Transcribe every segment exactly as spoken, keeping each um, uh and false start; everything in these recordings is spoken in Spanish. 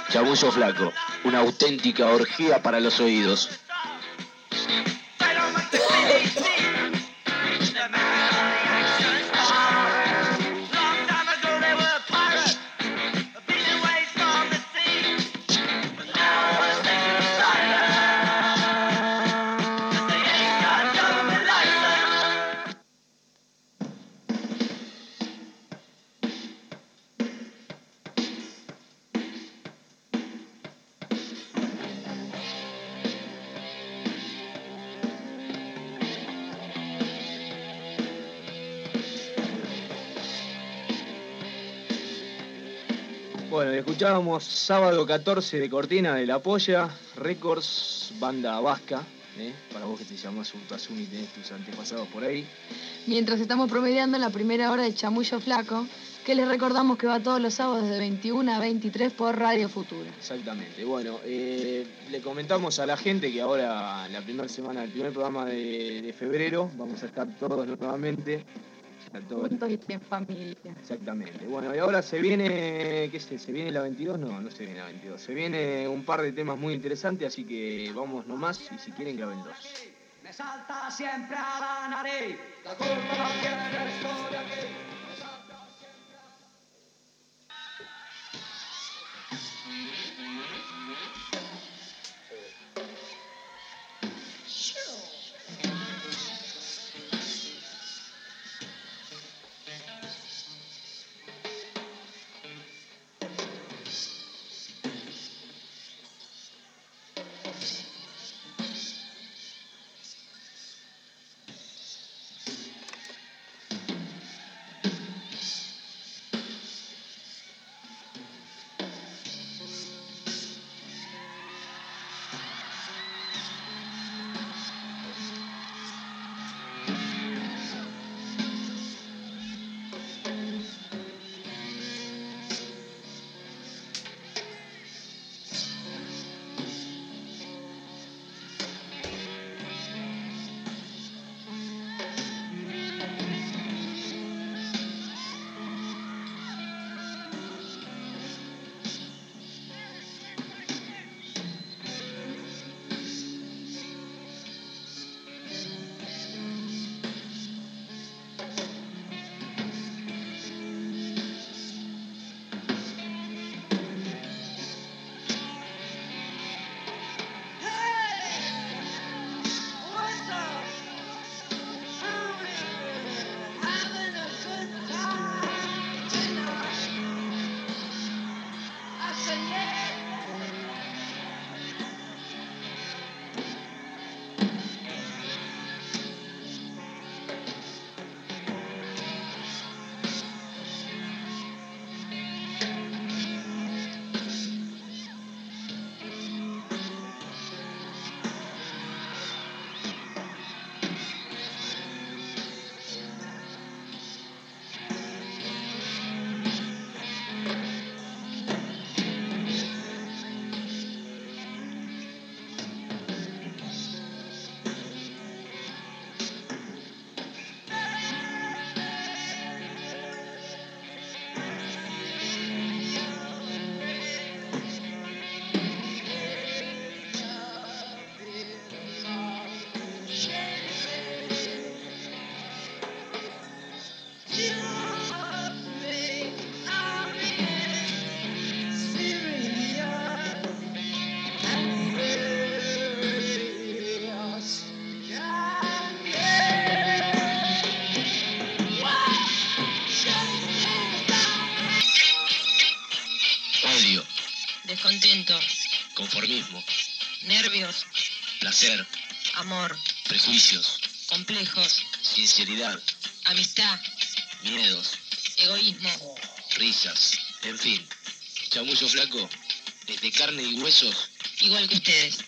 Chamullo Flaco, una auténtica orgía para los oídos. Bueno, escuchábamos Sábado catorce de Cortina de La Polla, Records, banda vasca, ¿eh? Para vos que te llamás Urtasun y tenés tus antepasados por ahí. Mientras estamos promediando la primera hora de Chamullo Flaco, que les recordamos que va todos los sábados de veintiuna a veintitrés por Radio Futura. Exactamente. Bueno, eh, le comentamos a la gente que ahora, la primera semana, el primer programa de, de febrero, vamos a estar todos nuevamente. Juntos y en familia. Exactamente. Bueno, y ahora se viene, ¿qué sé? ¿Se viene la veintidós? No, no se viene la veintidós. Se viene un par de temas muy interesantes, así que vamos nomás y si quieren graben dos. Me salta siempre a la nariz, la culpa no tiene historia aquí. Me salta siempre a... Descontento, Conformismo, nervios, placer, amor, prejuicios, complejos, sinceridad, amistad, miedos, egoísmo. risas, en fin. Chamullo Flaco, desde carne y huesos. Igual que ustedes.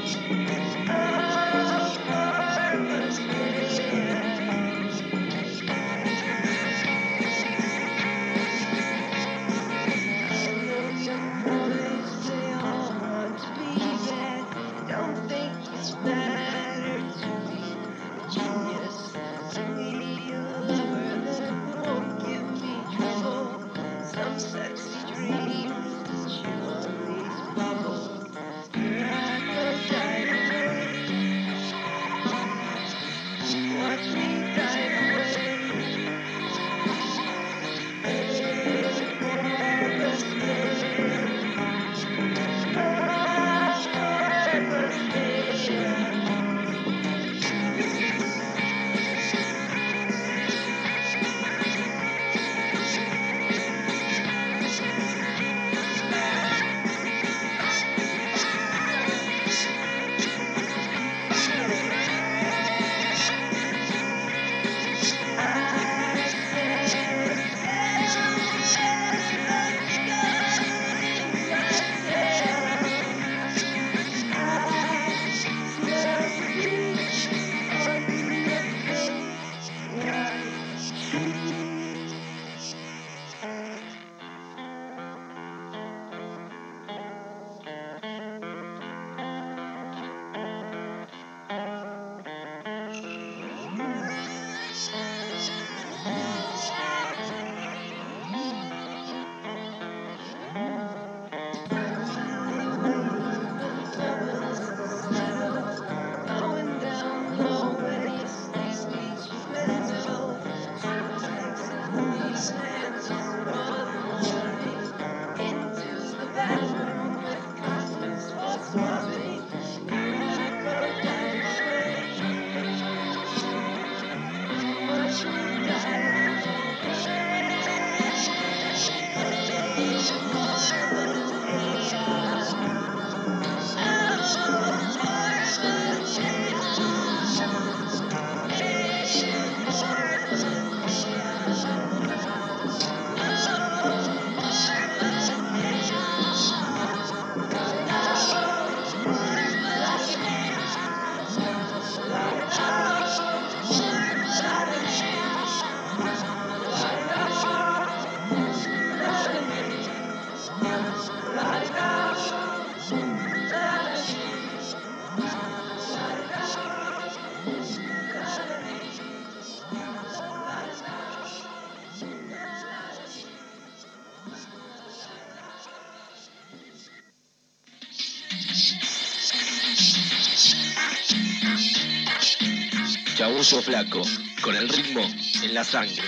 Chamullo Flaco, con el ritmo en la sangre.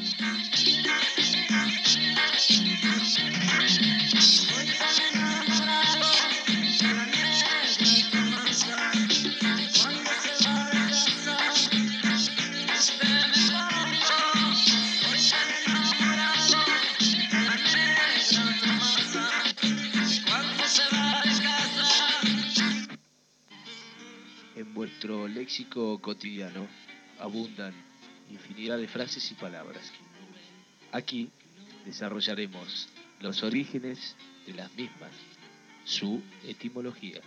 En vuestro léxico cotidiano abundan infinidad de frases y palabras. Aquí desarrollaremos los orígenes de las mismas, su etimología.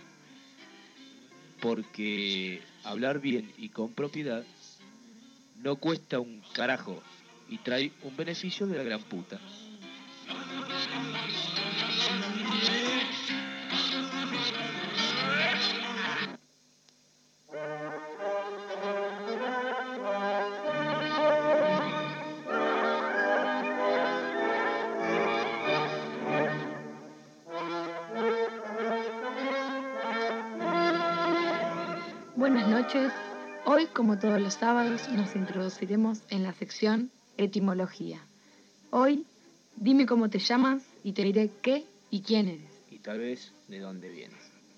Porque hablar bien y con propiedad no cuesta un carajo y trae un beneficio de la gran puta. Buenas noches. Hoy, como todos los sábados, nos introduciremos en la sección Etimología. Hoy, dime cómo te llamas y te diré qué y quién eres. Y tal vez de dónde vienes.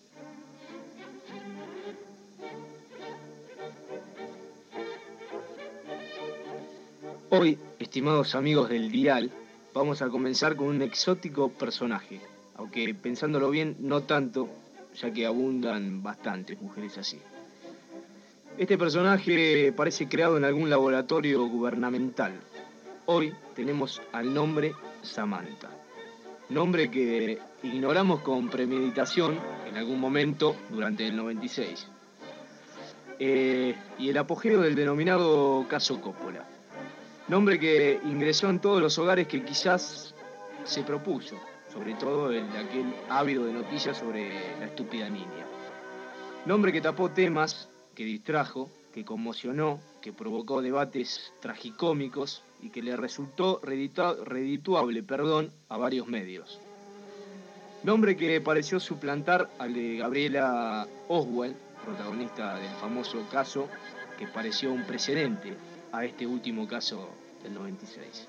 Hoy, estimados amigos del Dial, vamos a comenzar con un exótico personaje, aunque pensándolo bien, no tanto, ya que abundan bastantes mujeres así. Este personaje parece creado en algún laboratorio gubernamental. Hoy tenemos al nombre Samantha. nombre que ignoramos con premeditación en algún momento durante el noventa y seis. Eh, y el apogeo del denominado caso Coppola, nombre que ingresó en todos los hogares que quizás se propuso, sobre todo el de aquel ávido de noticias sobre la estúpida niña. Nombre que tapó temas, que distrajo, que conmocionó, que provocó debates tragicómicos y que le resultó redita- redituable, perdón, a varios medios. Nombre que pareció suplantar al de Gabriela Oswald, protagonista del famoso caso que pareció un precedente a este último caso del noventa y seis.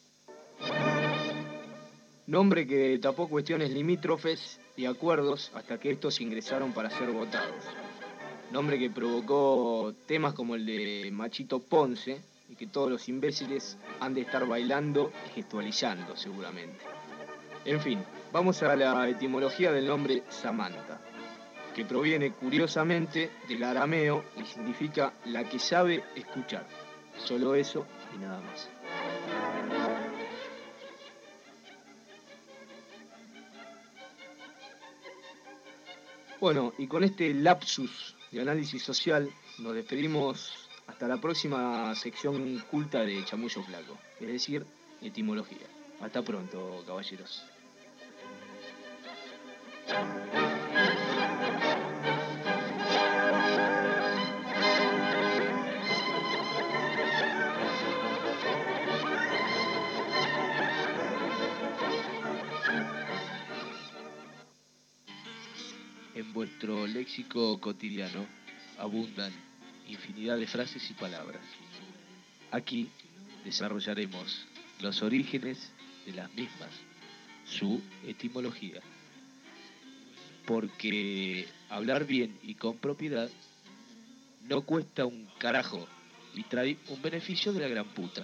Nombre que tapó cuestiones limítrofes y acuerdos hasta que estos ingresaron para ser votados. Nombre que provocó temas como el de Machito Ponce y que todos los imbéciles han de estar bailando y gestualizando seguramente. En fin, vamos a la etimología del nombre Samantha, que proviene curiosamente del arameo y significa la que sabe escuchar. Solo eso y nada más. Bueno, y con este lapsus de análisis social nos despedimos hasta la próxima sección culta de Chamullo Flaco, es decir, etimología. Hasta pronto, caballeros. En vuestro léxico cotidiano abundan infinidad de frases y palabras. Aquí desarrollaremos los orígenes de las mismas, su etimología. Porque hablar bien y con propiedad no cuesta un carajo y trae un beneficio de la gran puta.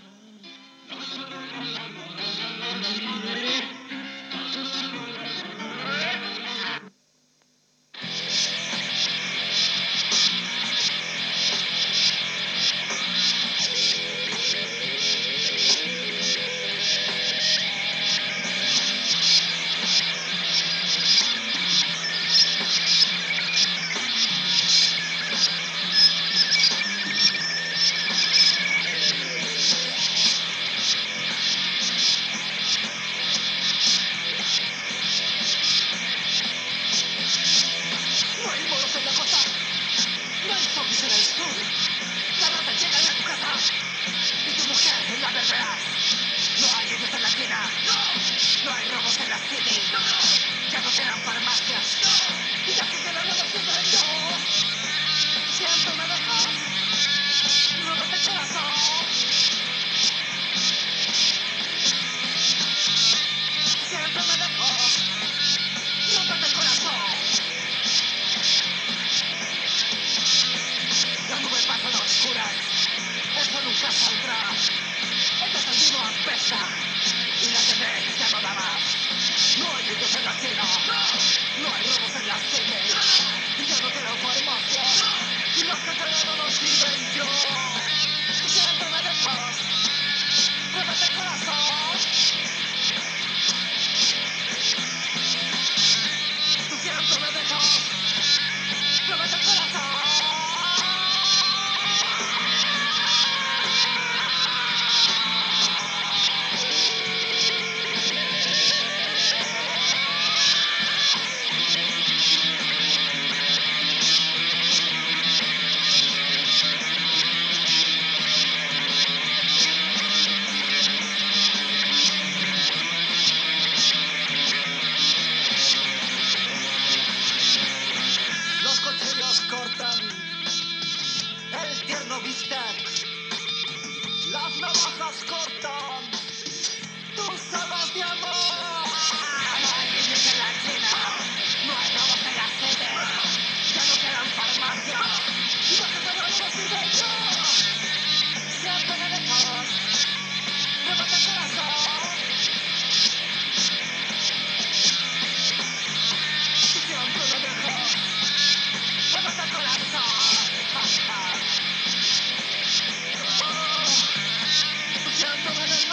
Siento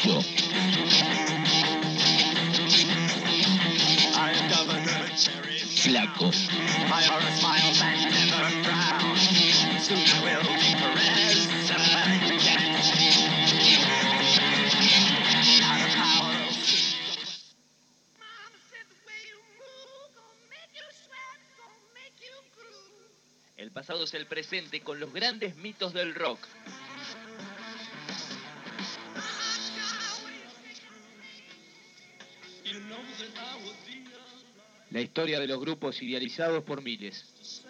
Flaco. Flaco. El pasado es el presente con los grandes mitos del rock. La historia de los grupos idealizados por miles.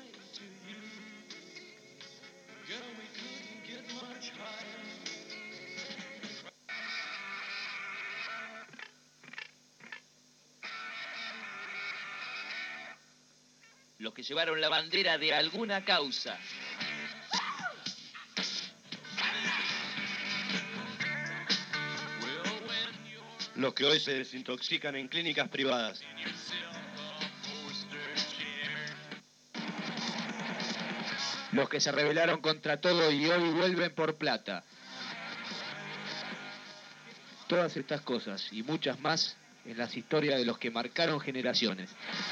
Los que llevaron la bandera de alguna causa. Los que hoy se desintoxican en clínicas privadas. Los que se rebelaron contra todo y hoy vuelven por plata. Todas estas cosas y muchas más en las historias de los que marcaron generaciones.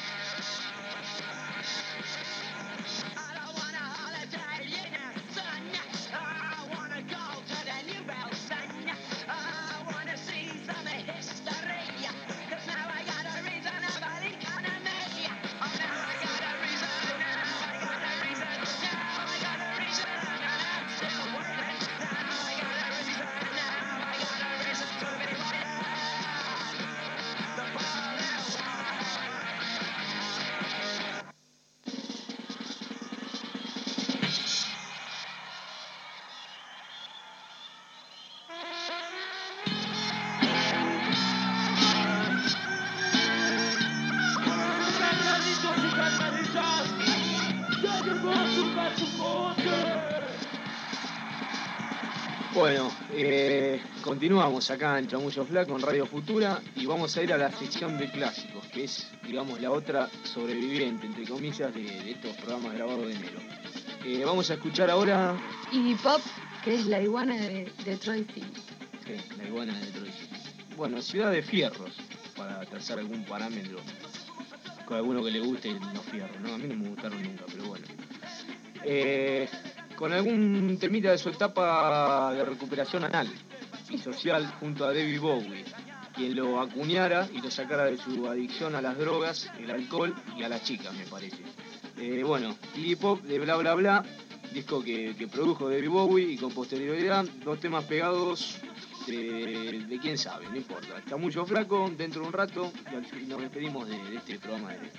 Bueno, eh, continuamos acá en Chamullo Flaco en Radio Futura y vamos a ir a la sección de clásicos, que es, digamos, la otra sobreviviente, entre comillas, de, de estos programas grabados de enero. Eh, vamos a escuchar ahora... Iggy Pop, que es la iguana de Detroit City. Sí, la iguana de Detroit City. Bueno, Ciudad de Fierros, para trazar algún parámetro con alguno que le guste los fierros, ¿no? A mí no me gustaron nunca, pero bueno. Eh... con algún temita de su etapa de recuperación anal y social junto a David Bowie, quien lo acuñara y lo sacara de su adicción a las drogas, el alcohol y a las chicas, me parece. Eh, bueno, Iggy Pop de Bla Bla Bla, disco que, que produjo David Bowie y con posterioridad dos temas pegados de, de quién sabe, no importa. Está mucho flaco dentro de un rato y al fin nos despedimos de, de este programa de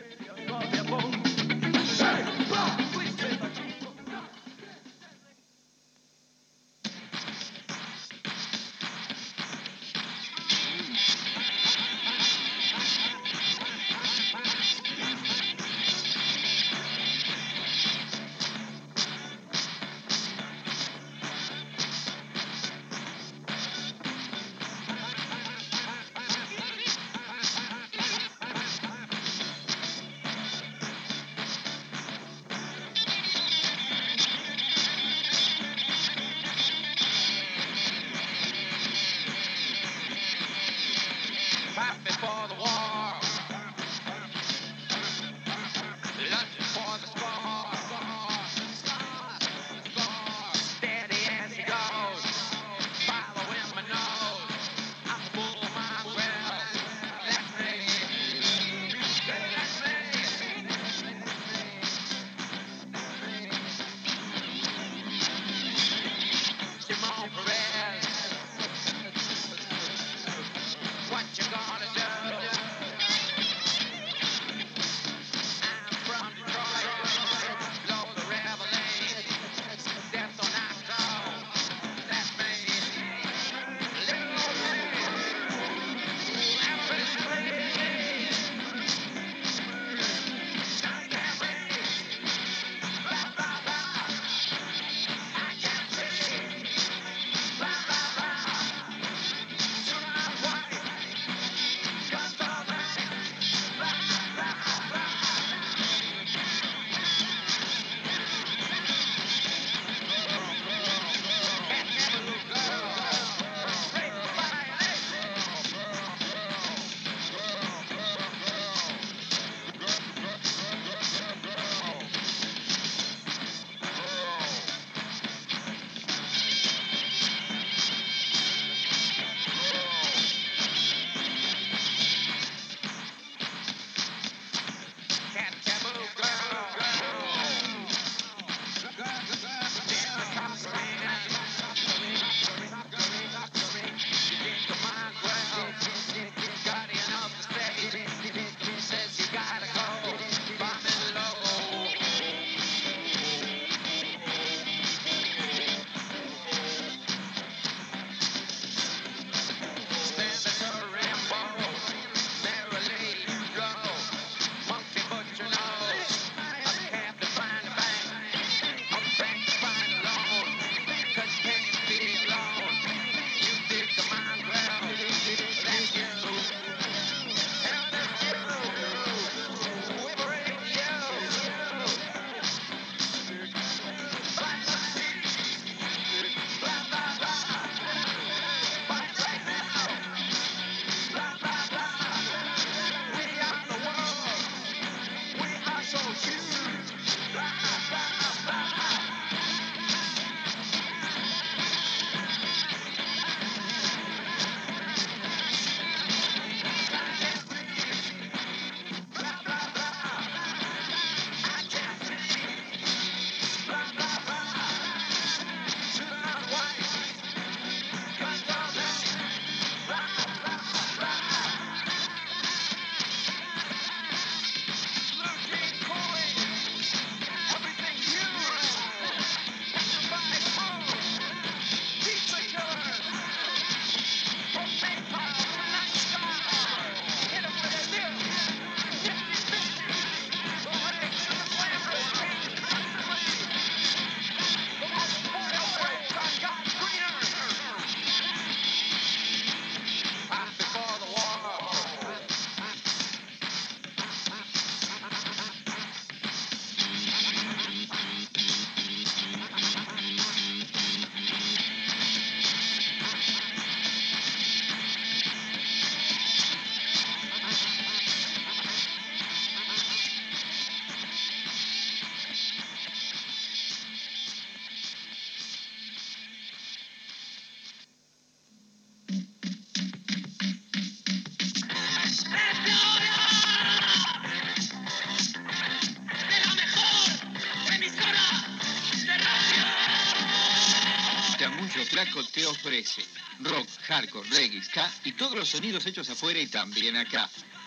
Flaco te ofrece rock, hardcore, reggae, ska y todos los sonidos hechos afuera y también acá.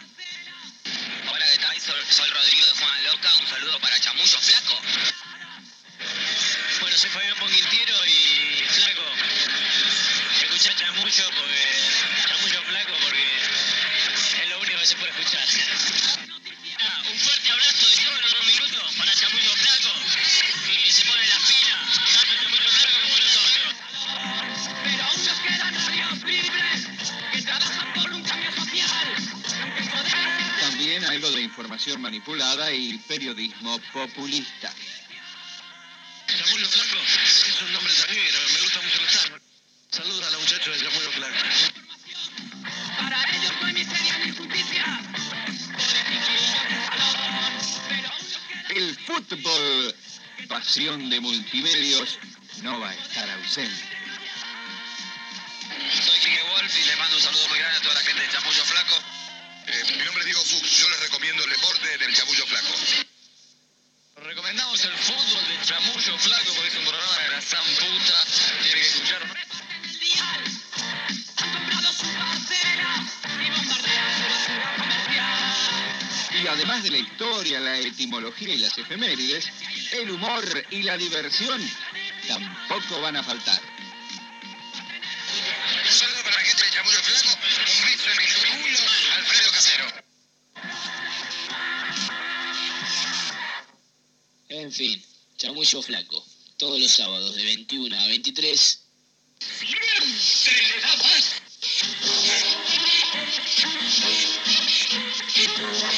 Hola, ¿qué tal? Soy, soy Rodrigo de Juan Loca. Un saludo para Chamullo Flaco. Bueno, soy Fabián Ponquintiero y Flaco. Escuchá Chamullo porque... Chamullo Flaco porque es lo único que se puede escuchar. Ah, un fuerte abrazo de todos los minutos para Chamullo Flaco. Y se ponen las pilas, tanto Chamullo Flaco como los otros. Pero aún nos quedan varios libres que trabajan por un cambio social. También algo de información manipulada y periodismo populista. Chamullo Flaco es un nombre tanguero, me gusta mucho gustar. Saludos a los muchachos de Chamullo Flaco. Para ellos no hay miseria ni justicia. El fútbol, pasión de multimedios, no va a estar ausente. Soy Quique Wolf y le mando un saludo muy grande a toda la gente de Chamullo Flaco. Eh, mi nombre es Diego Fuchs, yo les recomiendo el deporte del Chamullo Flaco. Recomendamos el fútbol de Chamullo Flaco porque es un programa de la san puta. Tiene que escucharlo. Han comprado su parcela y bombardean su basura comercial. Y además de la historia, la etimología y las efemérides, el humor y la diversión tampoco van a faltar. Un saludo para la gente de Chamullo Flaco, un beso en el culo, Alfredo Casero. En fin, Chamullo Flaco, todos los sábados de veintiuno a veintitrés. ¡Siempre le da más!